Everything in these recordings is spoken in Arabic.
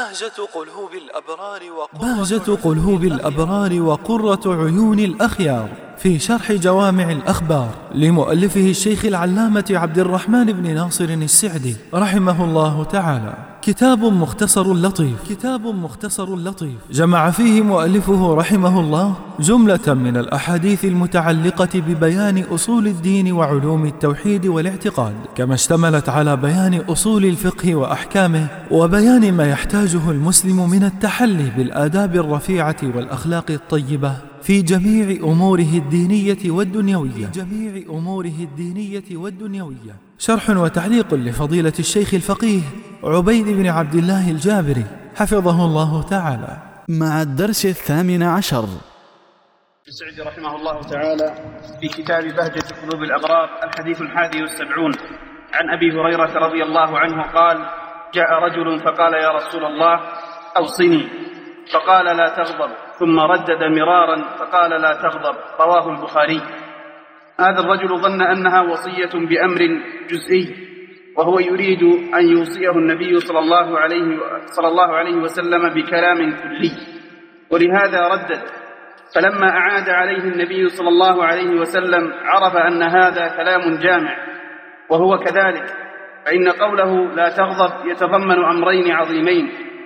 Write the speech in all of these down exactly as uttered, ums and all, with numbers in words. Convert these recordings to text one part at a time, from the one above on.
بهجة قلوب الأبرار بهجة قلوب الأبرار وقرة عيون الأخيار في شرح جوامع الأخبار لمؤلفه الشيخ العلامة عبد الرحمن بن ناصر السعدي رحمه الله تعالى. كتاب مختصر لطيف كتاب مختصر لطيف جمع فيه مؤلفه رحمه الله جملة من الأحاديث المتعلقة ببيان أصول الدين وعلوم التوحيد والاعتقاد، كما اشتملت على بيان أصول الفقه وأحكامه وبيان ما يحتاجه المسلم من التحلي بالآداب الرفيعة والأخلاق الطيبة في جميع أموره الدينية والدنيوية في جميع أموره الدينية والدنيوية. شرح وتعليق لفضيلة الشيخ الفقيه عبيد بن عبد الله الجابري حفظه الله تعالى، مع الدرس الثامن عشر. السعدي رحمه الله تعالى في كتاب بهجة قلوب الأبرار الحديث الحادي والسبعون عن أبي هريرة رضي الله عنه قال: جاء رجل فقال: يا رسول الله أوصني، فقال: لا تغضب، ثم ردد مرارا فقال: لا تغضب، رواه البخاري. هذا الرجل ظن أنها وصية بأمر جزئي، وهو يريد أن يوصيه النبي صلى الله عليه, صلى الله عليه وسلم بكلام كلي، ولهذا ردد. فلما أعاد عليه النبي صلى الله عليه وسلم عرف أن هذا كلام جامع، وهو كذلك، فإن قوله لا تغضب يتضمن أمرين عظيمين: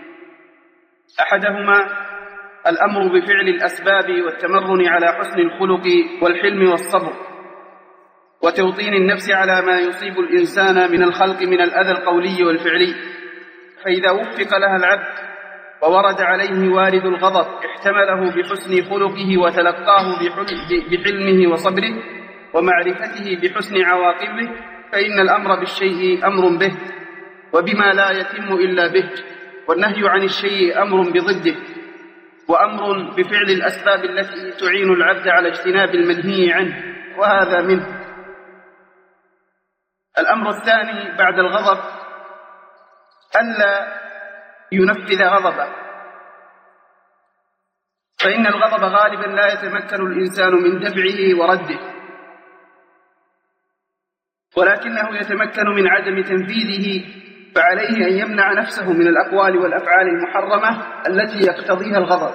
أحدهما الأمر بفعل الأسباب والتمرن على حسن الخلق والحلم والصبر وتوطين النفس على ما يصيب الإنسان من الخلق من الأذى القولي والفعلي، فإذا وفق لها العبد وورد عليه وارد الغضب احتمله بحسن خلقه وتلقاه بحلمه وصبره ومعرفته بحسن عواقبه، فإن الأمر بالشيء أمر به وبما لا يتم إلا به، والنهي عن الشيء أمر بضده، وأمر بفعل الأسباب التي تعين العبد على اجتناب المنهي عنه، وهذا منه. الأمر الثاني بعد الغضب ألا ينفذ غضبه، فإن الغضب غالبا لا يتمكن الإنسان من دفعه ورده، ولكنه يتمكن من عدم تنفيذه، فعليه أن يمنع نفسه من الأقوال والأفعال المحرمة التي يقتضيها الغضب.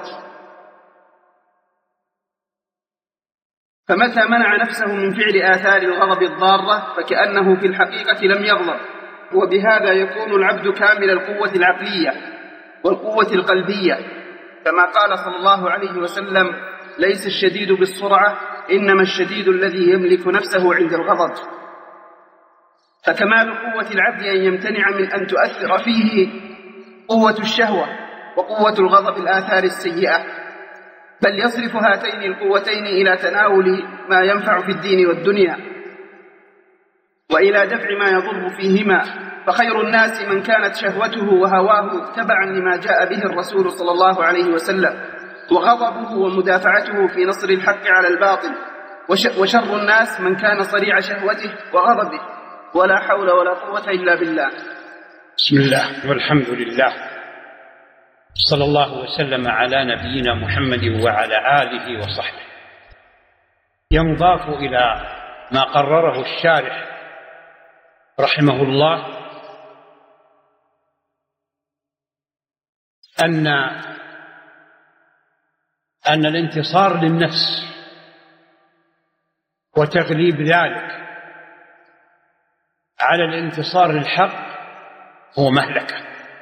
فمتى منع نفسه من فعل آثار الغضب الضارة فكأنه في الحقيقة لم يغضب، وبهذا يكون العبد كامل القوة العقلية والقوة القلبية، كما قال صلى الله عليه وسلم: ليس الشديد بالسرعة، إنما الشديد الذي يملك نفسه عند الغضب. فكمال قوة العبد أن يمتنع من أن تؤثر فيه قوة الشهوة وقوة الغضب الآثار السيئة، بل يصرف هاتين القوتين إلى تناول ما ينفع في الدين والدنيا وإلى دفع ما يضر فيهما. فخير الناس من كانت شهوته وهواه تبعا لما جاء به الرسول صلى الله عليه وسلم، وغضبه ومدافعته في نصر الحق على الباطل، وشر الناس من كان صريع شهوته وغضبه، ولا حول ولا قوة إلا بالله. بسم الله والحمد لله، صلى الله وسلم على نبينا محمد وعلى آله وصحبه. ينضاف إلى ما قرره الشارح رحمه الله أن أن الانتصار للنفس وتغليب ذلك على الانتصار للحق هو مهلكة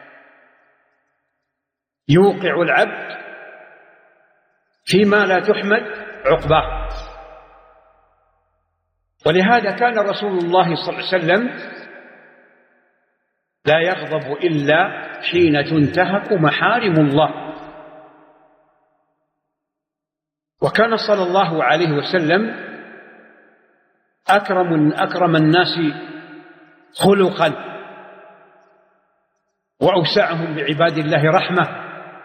يوقع العبد فيما لا تحمد عقباه. ولهذا كان رسول الله صلى الله عليه وسلم لا يغضب إلا حين تنتهك محارم الله، وكان صلى الله عليه وسلم أكرم أكرم الناس خلقا وأوسعهم بعباد الله رحمة.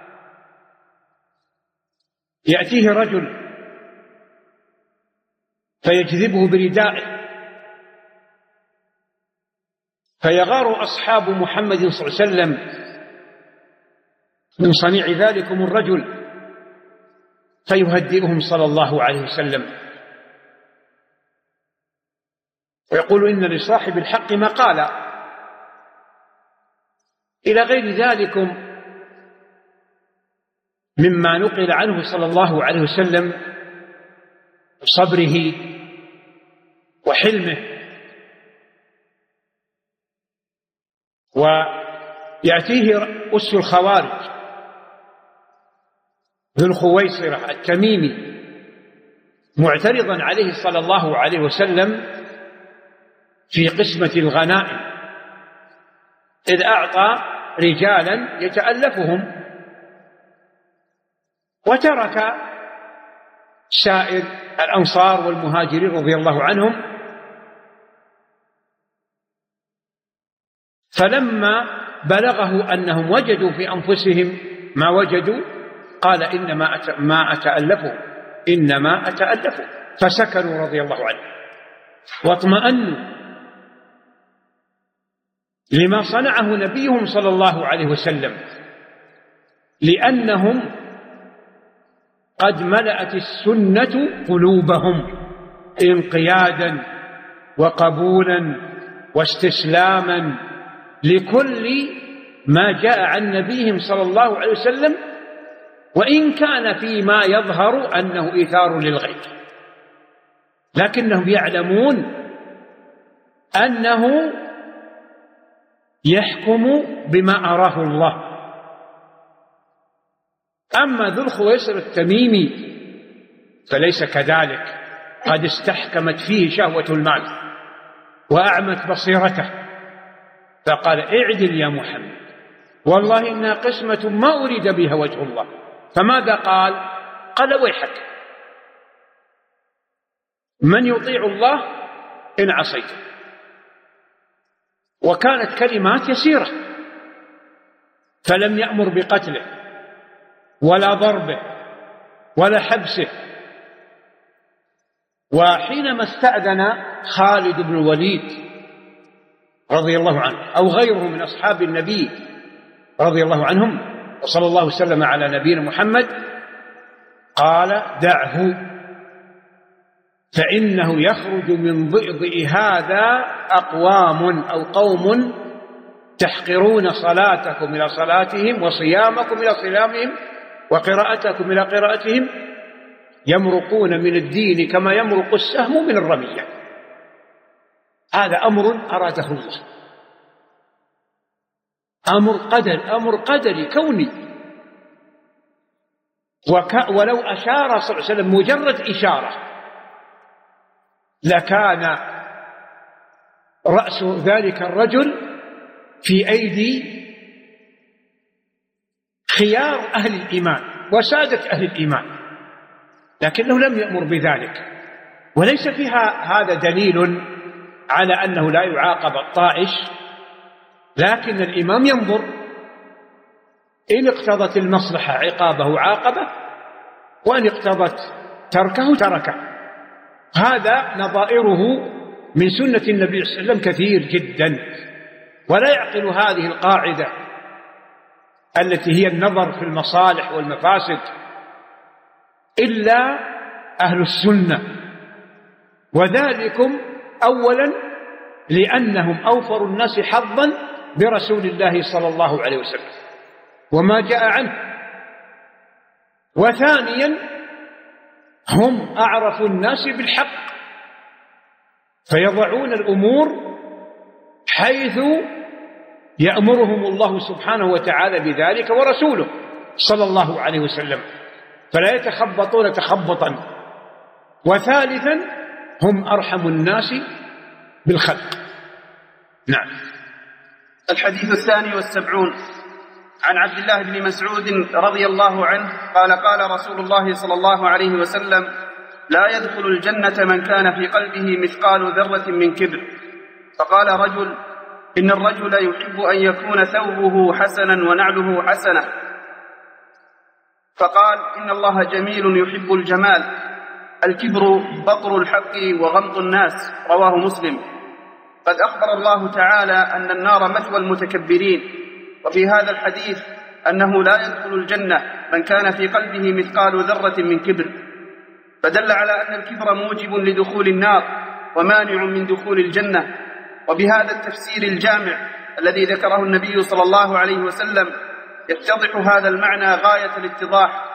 يأتيه رجل فيجذبه بردائه فيغار أصحاب محمد صلى الله عليه وسلم من صنيع ذلكم الرجل فيهدئهم صلى الله عليه وسلم ويقول: إن لصاحب الحق مقالا، إلى غير ذلكم مما نقل عنه صلى الله عليه وسلم صبره وحلمه. ويأتيه أس الخوارج ذو الخويصرة التميمي معترضا عليه صلى الله عليه وسلم في قسمة الغنائم، إذ أعطى رجالا يتألفهم وترك سائر الأنصار والمهاجرين رضي الله عنهم. فلما بلغه أنهم وجدوا في أنفسهم ما وجدوا قال إنما ما أتألفه إنما أتألفه، فسكنوا رضي الله عنه واطمأنوا لما صنعه نبيهم صلى الله عليه وسلم، لأنهم قد ملأت السنة قلوبهم انقيادا وقبولا واستسلاما لكل ما جاء عن نبيهم صلى الله عليه وسلم، وإن كان فيما يظهر أنه إيثار للغير، لكنهم يعلمون أنه يحكم بما أراه الله. أما ذو الخويصر التميمي فليس كذلك، قد استحكمت فيه شهوة المال وأعمت بصيرته، فقال اعدل يا محمد، والله إنها قسمة ما أريد بها وجه الله. فماذا قال؟ قال ويحك، من يطيع الله إن عصيته. وكانت كلمات يسيرة، فلم يأمر بقتله ولا ضربه ولا حبسه. وحينما استأذن خالد بن الوليد رضي الله عنه أو غيره من أصحاب النبي رضي الله عنهم، وصلى الله وسلم على نبينا محمد، قال دعه فإنه يخرج من ضئضئ هذا أقوام أو قوم تحقرون صلاتكم إلى صلاتهم وصيامكم إلى صيامهم وقراءتكم إلى قراءتهم، يمرقون من الدين كما يمرق السهم من الرمية. هذا أمر أراده الله، أمر قدر، أمر قدري كوني. وك ولو أشار صلى الله عليه وسلم مجرد إشارة لكان رأس ذلك الرجل في أيدي خيار أهل الإيمان وسادة أهل الإيمان، لكنه لم يأمر بذلك. وليس فيها هذا دليل على أنه لا يعاقب الطائش، لكن الإمام ينظر إن اقتضت المصلحة عقابه عاقبه، وإن اقتضت تركه تركه. هذا نظائره من سنة النبي صلى الله عليه وسلم كثير جدا. ولا يعقل هذه القاعدة التي هي النظر في المصالح والمفاسد إلا أهل السنة، وذلكم أولا لأنهم أوفر الناس حظا برسول الله صلى الله عليه وسلم وما جاء عنه، وثانيا هم أعرف الناس بالحق، فيضعون الأمور حيث يأمرهم الله سبحانه وتعالى بذلك ورسوله صلى الله عليه وسلم، فلا يتخبطون تخبطا. وثالثا هم أرحم الناس بالخلق. نعم. الحديث الثاني والسبعون عن عبد الله بن مسعود رضي الله عنه قال قال رسول الله صلى الله عليه وسلم لا يدخل الجنة من كان في قلبه مثقال ذرة من كبر. فقال رجل إن الرجل يحب أن يكون ثوبه حسنا ونعله حسنة. فقال إن الله جميل يحب الجمال، الكبر بطر الحق وغمط الناس. رواه مسلم. قد أخبر الله تعالى أن النار مثوى المتكبرين، وفي هذا الحديث أنه لا يدخل الجنة من كان في قلبه مثقال ذرة من كبر، فدل على أن الكبر موجب لدخول النار ومانع من دخول الجنة. وبهذا التفسير الجامع الذي ذكره النبي صلى الله عليه وسلم يتضح هذا المعنى غاية الاتضاح،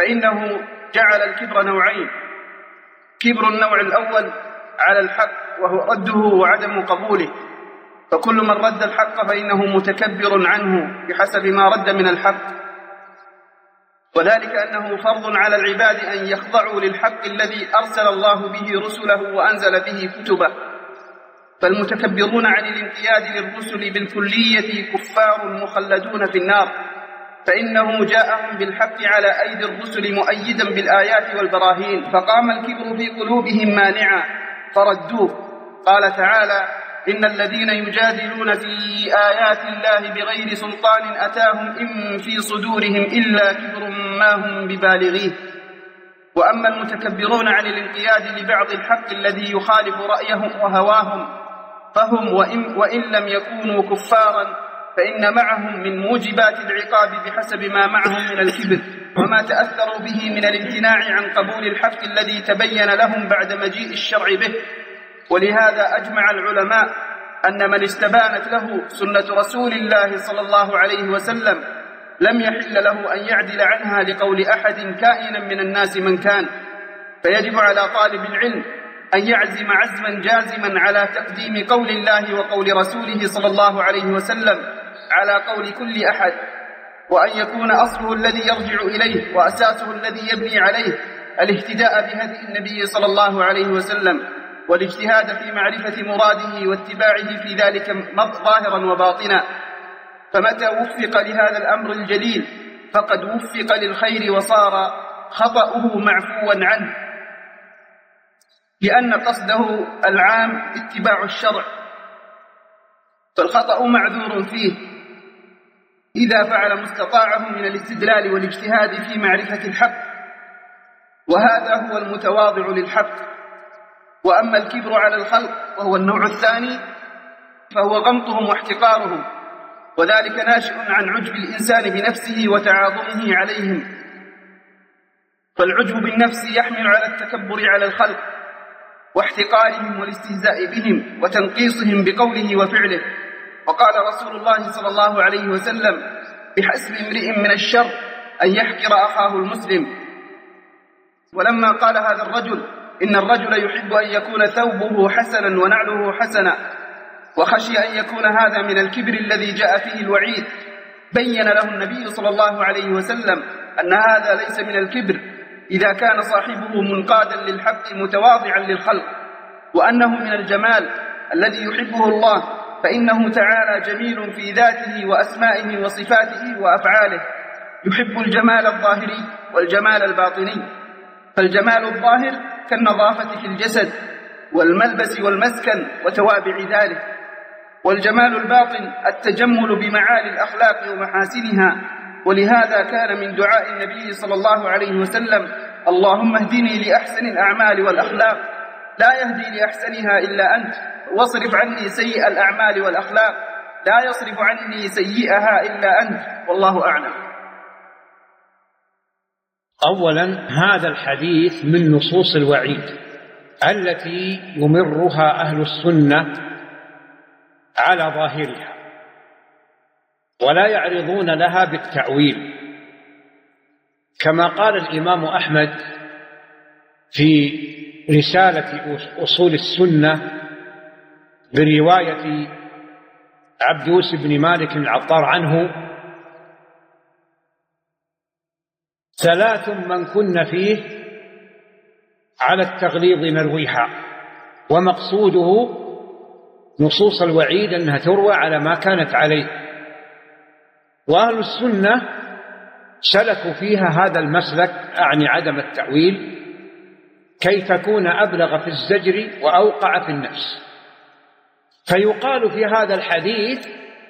فإنه جعل الكبر نوعين: كبر النوع الأول على الحق وهو رده وعدم قبوله، فكل من رد الحق فإنه متكبر عنه بحسب ما رد من الحق، وذلك أنه فرض على العباد أن يخضعوا للحق الذي أرسل الله به رسله وأنزل به كتبه. فالمتكبرون عن الانقياد للرسل بالكلية كفار مخلدون في النار، فإنه جاءهم بالحق على أيدي الرسل مؤيدا بالآيات والبراهين، فقام الكبر في قلوبهم مانعا فردوه. قال تعالى: إن الذين يجادلون في آيات الله بغير سلطان أتاهم إن في صدورهم إلا كبر ما هم ببالغيه. وأما المتكبرون عن الانقياد لبعض الحق الذي يخالف رأيهم وهواهم فهم وإن, وإن لم يكونوا كفارا فإن معهم من موجبات العقاب بحسب ما معهم من الكبر وما تأثروا به من الامتناع عن قبول الحق الذي تبين لهم بعد مجيء الشرع به. ولهذا أجمع العلماء أن من استبانت له سنة رسول الله صلى الله عليه وسلم لم يحل له أن يعدل عنها لقول أحد كائنا من الناس من كان، فيجب على طالب العلم أن يعزم عزما جازما على تقديم قول الله وقول رسوله صلى الله عليه وسلم على قول كل أحد، وأن يكون أصله الذي يرجع إليه وأساسه الذي يبني عليه الاهتداء بهدي النبي صلى الله عليه وسلم، والاجتهاد في معرفة مراده واتباعه في ذلك ظاهرا وباطنا. فمتى وفق لهذا الأمر الجليل فقد وفق للخير وصار خطأه معفوا عنه، لأن قصده العام اتباع الشرع، فالخطأ معذور فيه إذا فعل مستطاعه من الاستدلال والاجتهاد في معرفة الحق، وهذا هو المتواضع للحق. وأما الكبر على الخلق وهو النوع الثاني فهو غمطهم واحتقارهم، وذلك ناشئ عن عجب الإنسان بنفسه وتعاظمه عليهم. فالعجب بالنفس يحمل على التكبر على الخلق واحتقارهم والاستهزاء بهم وتنقيصهم بقوله وفعله. وقال رسول الله صلى الله عليه وسلم: بحسب امرئ من الشر أن يحقر أخاه المسلم. ولما قال هذا الرجل إن الرجل يحب أن يكون ثوبه حسنا ونعله حسنا، وخشي أن يكون هذا من الكبر الذي جاء فيه الوعيد، بين له النبي صلى الله عليه وسلم أن هذا ليس من الكبر إذا كان صاحبه منقادا للحق متواضعا للخلق، وأنه من الجمال الذي يحبه الله، فإنه تعالى جميل في ذاته وأسمائه وصفاته وأفعاله، يحب الجمال الظاهري والجمال الباطني. فالجمال الظاهر كالنظافة في الجسد والملبس والمسكن وتوابع ذلك، والجمال الباطن التجمل بمعالي الأخلاق ومحاسنها. ولهذا كان من دعاء النبي صلى الله عليه وسلم: اللهم اهدني لأحسن الأعمال والأخلاق، لا يهدي لأحسنها إلا أنت، واصرف عني سيئ الأعمال والأخلاق، لا يصرف عني سيئها إلا أنت، والله أعلم. أولا، هذا الحديث من نصوص الوعيد التي يمرها أهل السنة على ظاهرها ولا يعرضون لها بالتأويل، كما قال الإمام أحمد في رسالة أصول السنة برواية عبدوس بن مالك العطار عنه: ثلاث من كن فيه على التغليظ نرويها. ومقصوده نصوص الوعيد أنها تروى على ما كانت عليه، وأهل السنة سلكوا فيها هذا المسلك، أعني عدم التأويل، كي تكون أبلغ في الزجر وأوقع في النفس. فيقال في هذا الحديث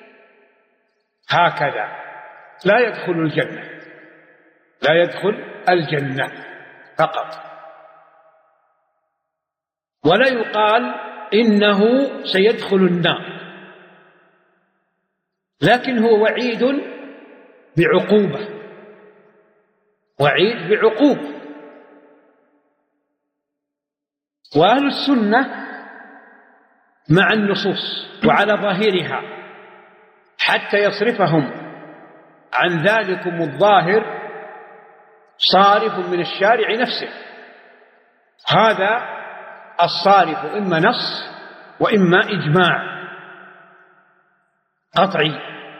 هكذا: لا يدخل الجنة، لا يدخل الجنة فقط، ولا يقال إنه سيدخل النار، لكن هو وعيد بعقوبة، وعيد بعقوبة. وأهل السنة مع النصوص وعلى ظاهرها حتى يصرفهم عن ذلكم الظاهر صارف من الشارع نفسه. هذا الصارف إما نص وإما إجماع قطعي.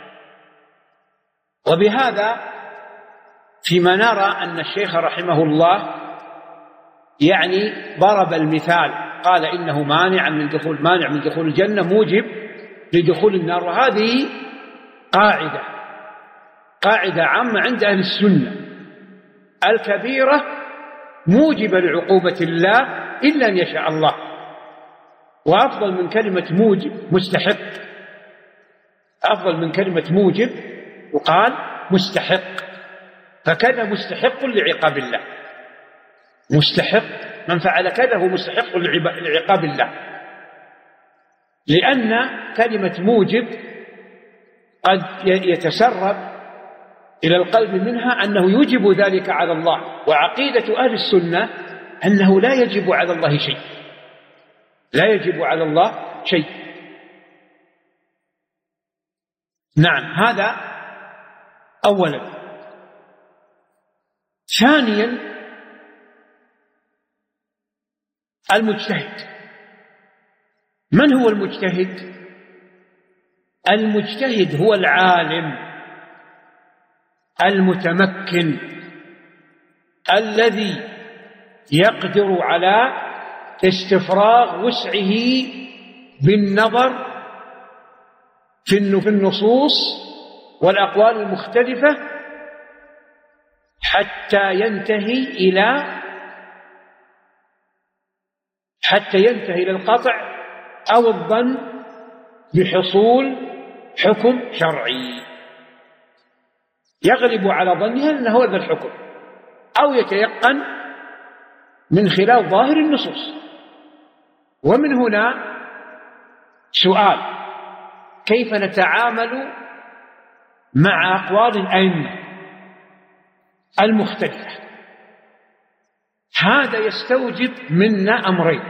وبهذا فيما نرى أن الشيخ رحمه الله يعني ضرب المثال، قال إنه مانع من دخول مانع من دخول الجنة موجب لدخول النار. وهذه قاعدة قاعدة عامة عند أهل السنة: الكبيرة موجبة لعقوبة الله إلا أن يشاء الله، وأفضل من كلمة موجب مستحق، أفضل من كلمة موجب وقال مستحق، فكذا مستحق لعقاب الله. مستحق من فعل كذا هو مستحق لعقاب الله، لأن كلمة موجب قد يتسرب إلى القلب منها أنه يجب ذلك على الله. وعقيدة أهل السنة أنه لا يجب على الله شيء، لا يجب على الله شيء. نعم، هذا أولا. ثانيا، المجتهد. من هو المجتهد؟ المجتهد هو العالم المتمكن الذي يقدر على استفراغ وسعه بالنظر في النصوص والأقوال المختلفة حتى ينتهي إلى حتى ينتهي إلى القطع أو الظن بحصول حكم شرعي يغلب على ظنها أنه هذا الحكم، أو يتيقن من خلال ظاهر النصوص. ومن هنا سؤال: كيف نتعامل مع أقوال الأئمة المختلفة؟ هذا يستوجب منا أمرين.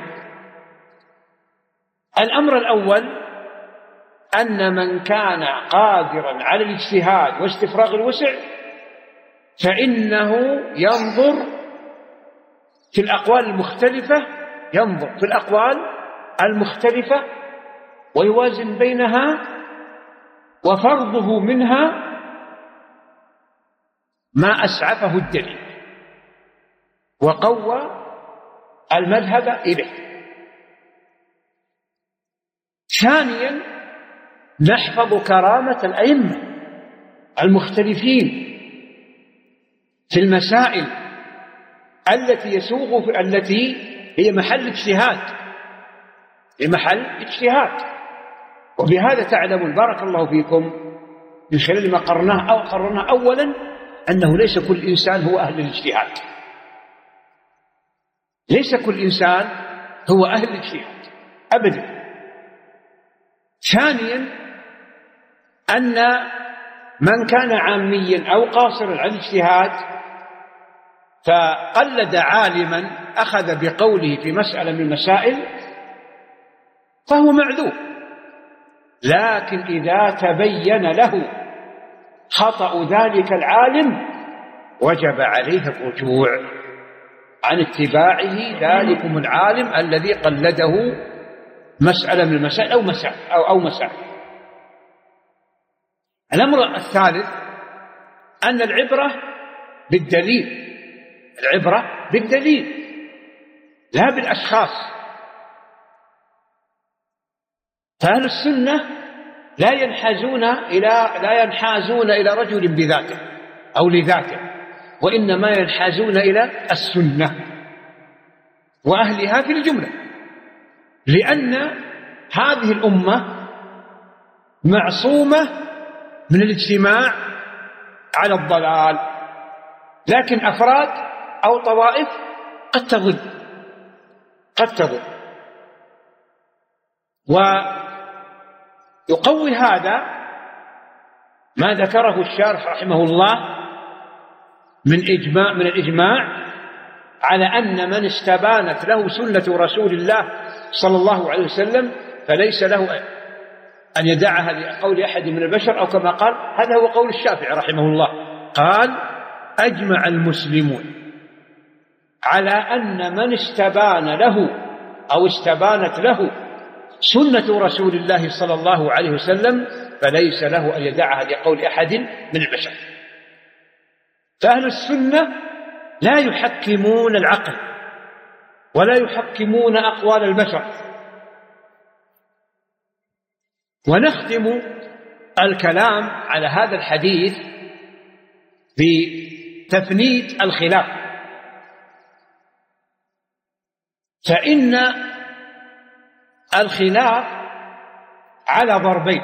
الأمر الأول أن من كان قادرا على الاجتهاد واستفراغ الوسع فإنه ينظر في الأقوال المختلفة ينظر في الأقوال المختلفة ويوازن بينها، وفرضه منها ما أسعفه الدليل وقوى المذهب إليه. ثانيا، نحفظ كرامة الأئمة المختلفين في المسائل التي يسوغ في التي هي محل اجتهاد هي محل اجتهاد. وبهذا تعلمون بارك الله فيكم من خلال ما قرناه أو قررناه أولا أنه ليس كل إنسان هو أهل الاجتهاد، ليس كل إنسان هو أهل الاجتهاد أبدا. ثانيا، أن من كان عاميا أو قاصرا على الاجتهاد فقلد عالما أخذ بقوله في مسألة من المسائل فهو معذور، لكن إذا تبين له خطأ ذلك العالم وجب عليه الرجوع عن اتباعه ذلكم العالم الذي قلده مسألة من المسائل أو مسائل أو, أو مسائل. الأمر الثالث أن العبرة بالدليل، العبرة بالدليل لا بالأشخاص. فأهل السنة لا ينحازون إلى لا ينحازون إلى رجل بذاته أو لذاته، وإنما ينحازون إلى السنة وأهلها في الجملة، لأن هذه الأمة معصومة من الاجتماع على الضلال، لكن أفراد أو طوائف قد تضل قد تضل ويقوي هذا ما ذكره الشارح رحمه الله من إجماع من الإجماع على أن من استبانت له سنة رسول الله صلى الله عليه وسلم فليس له أن يدعها لقول أحد من البشر، أو كما قال هذا هو قول الشافعي رحمه الله، قال أجمع المسلمون على أن من استبان له أو استبانت له سنة رسول الله صلى الله عليه وسلم فليس له أن يدعها لقول أحد من البشر. فأهل السنة لا يحكمون العقل ولا يحكمون أقوال البشر. ونختم الكلام على هذا الحديث بتفنيد الخلاف، فإن الخلاف على ضربين: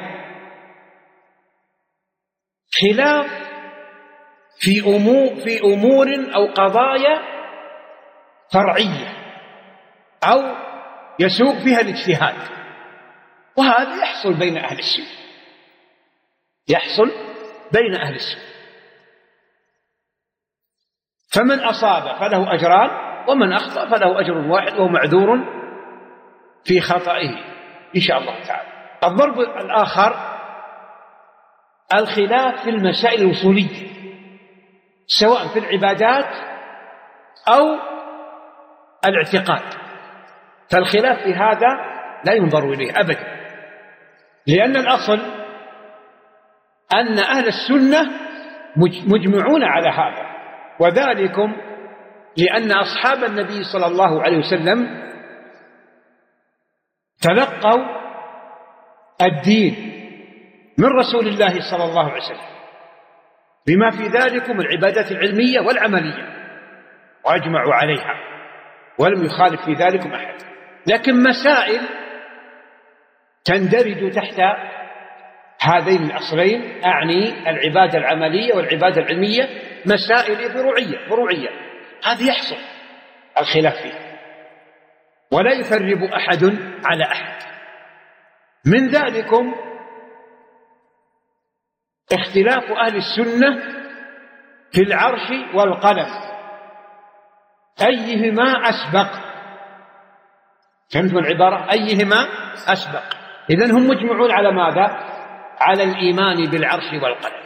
خلاف في أمور, في أمور أو قضايا فرعية أو يسوق فيها الاجتهاد، وهذا يحصل بين أهل السنة، يحصل بين أهل السنة. فمن أصاب فله أجران ومن أخطأ فله أجر واحد وهو معذور في خطئه إن شاء الله تعالى. الضرب الآخر الخلاف في المسائل الوصولية سواء في العبادات أو الاعتقاد، فالخلاف في هذا لا ينظر إليه أبدا، لأن الأصل أن أهل السنة مجمعون على هذا، وذلكم لأن أصحاب النبي صلى الله عليه وسلم تلقوا الدين من رسول الله صلى الله عليه وسلم بما في ذلك من العبادات العلمية والعملية، وأجمعوا عليها ولم يخالف في ذلك أحد. لكن مسائل تندرج تحت هذين الأصلين، أعني العبادة العملية والعبادة العلمية، مسائل فروعية فروعية هذه يحصل الخلاف فيها ولا يفرب أحد على أحد. من ذلكم اختلاف أهل السنة في العرش والقلم أيهما أسبق. فهمتم العبارة؟ أيهما أسبق. إذن هم مجمعون على ماذا؟ على الإيمان بالعرش والقلم،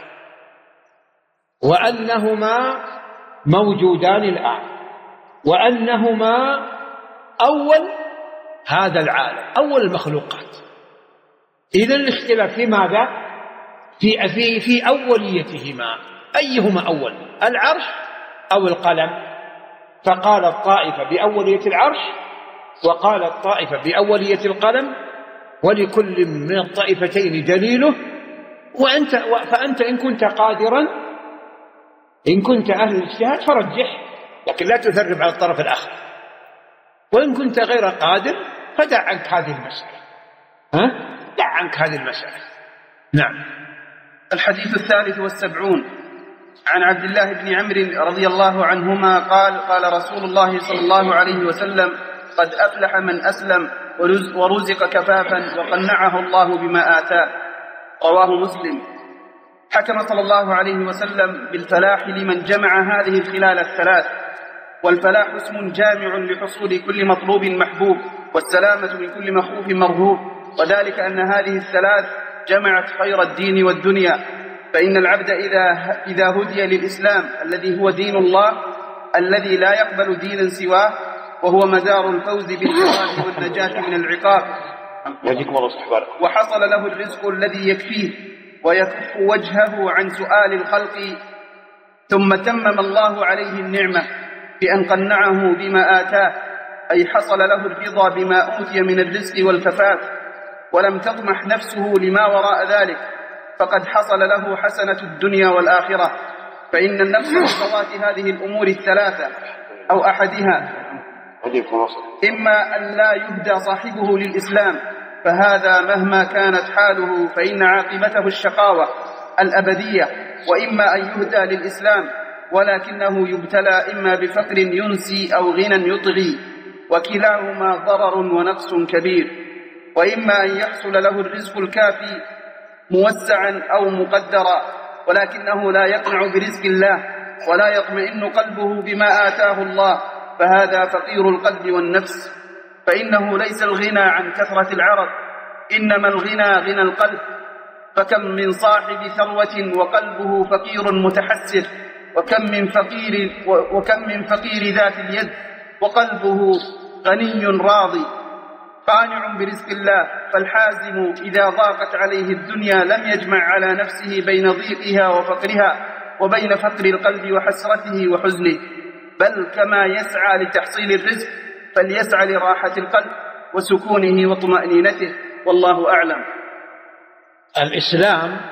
وأنهما موجودان الآن، وأنهما أول هذا العالم، أول المخلوقات. إذن الاختلاف في ماذا؟ في في في أوليتهما، أيهما أول، العرش أو القلم؟ فقال الطائفة بأولية العرش وقال الطائفة بأولية القلم، ولكل من الطائفتين دليله. وأنت فأنت إن كنت قادرا، إن كنت أهل الاجتهاد فرجح، لكن لا تثرب على الطرف الآخر. وإن كنت غير قادر فدع عنك هذه المسألة، ها؟ دع عنك هذه المسألة. نعم. الحديث الثالث والسبعون عن عبد الله بن عمرو رضي الله عنهما قال: قال رسول الله صلى الله عليه وسلم: قد أفلح من أسلم ورزق كفافا وقنعه الله بما آتاه. رواه مسلم. حكم صلى الله عليه وسلم بالفلاح لمن جمع هذه الخلال الثلاث، والفلاح اسم جامع لحصول كل مطلوب محبوب، والسلامة من كل مخوف مرهوب، وذلك أن هذه الثلاث جمعت خير الدين والدنيا. فإن العبد إذا إذا هدي للإسلام الذي هو دين الله الذي لا يقبل دينا سواه، وهو مدار الفوز بالثواب والنجاة من العقاب، وحصل له الرزق الذي يكفيه ويكف وجهه عن سؤال الخلق، ثم تمم الله عليه النعمة بأن قنعه بما آتاه، أي حصل له الرضا بما أوتي من الرزق والكفاف، ولم تطمح نفسه لما وراء ذلك، فقد حصل له حسنة الدنيا والآخرة. فإن النفس بفوات هذه الأمور الثلاثة أو أحدها إما أن لا يهدى صاحبه للإسلام، فهذا مهما كانت حاله فإن عاقبته الشقاوة الأبدية، وإما أن يهدى للإسلام ولكنه يبتلى إما بفقر ينسي أو غنى يطغي، وكلاهما ضرر ونقص كبير. وإما أن يحصل له الرزق الكافي موسعا أو مقدرا، ولكنه لا يقنع برزق الله ولا يطمئن قلبه بما آتاه الله، فهذا فقير القلب والنفس. فإنه ليس الغنى عن كثرة العرض، إنما الغنى غنى القلب. فكم من صاحب ثروة وقلبه فقير متحسر، وكم من فقير وكم من فقير ذات اليد وقلبه غني راضي قانع برزق الله. فالحازم إذا ضاقت عليه الدنيا لم يجمع على نفسه بين ضيقها وفقرها وبين فقر القلب وحسرته وحزنه، بل كما يسعى لتحصيل الرزق فليسعى لراحة القلب وسكونه وطمأنينته، والله أعلم. الإسلام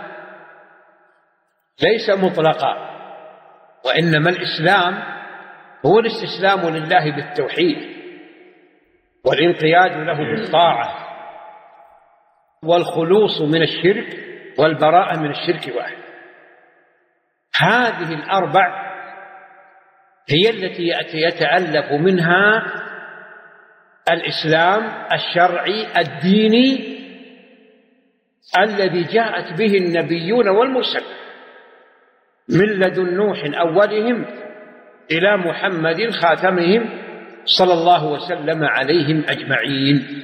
ليس مطلقا، وإنما الإسلام هو الاستسلام لله بالتوحيد والانقياد له بالطاعة والخلوص من الشرك والبراءة من الشرك واحد. هذه الأربع هي التي يتألف منها الإسلام الشرعي الديني الذي جاءت به النبيون والمرسلون من لدن نوح أولهم إلى محمد خاتمهم صلى الله وسلم عليهم أجمعين.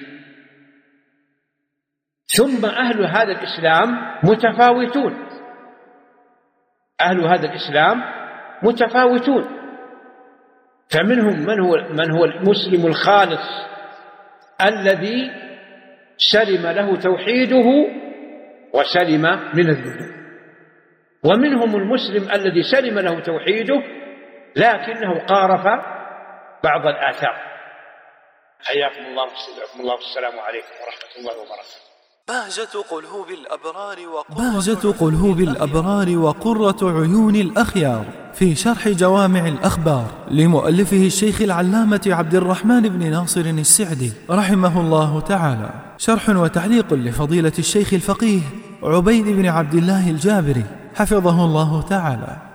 ثم أهل هذا الإسلام متفاوتون، أهل هذا الإسلام متفاوتون، فمنهم من هو من هو المسلم الخالص الذي سلم له توحيده وسلم من الذنوب، ومنهم المسلم الذي سلم له توحيده لكنه قارف بعض الآثار. حياكم الله وسلمكم الله والسلام عليكم ورحمة الله وبركاته. بهجة قلوب الأبرار بهجة قلوب الأبرار وقرة عيون الأخيار في شرح جوامع الأخبار لمؤلفه الشيخ العلامة عبد الرحمن بن ناصر السعدي رحمه الله تعالى، شرح وتعليق لفضيلة الشيخ الفقيه عبيد بن عبد الله الجابري حفظه الله تعالى.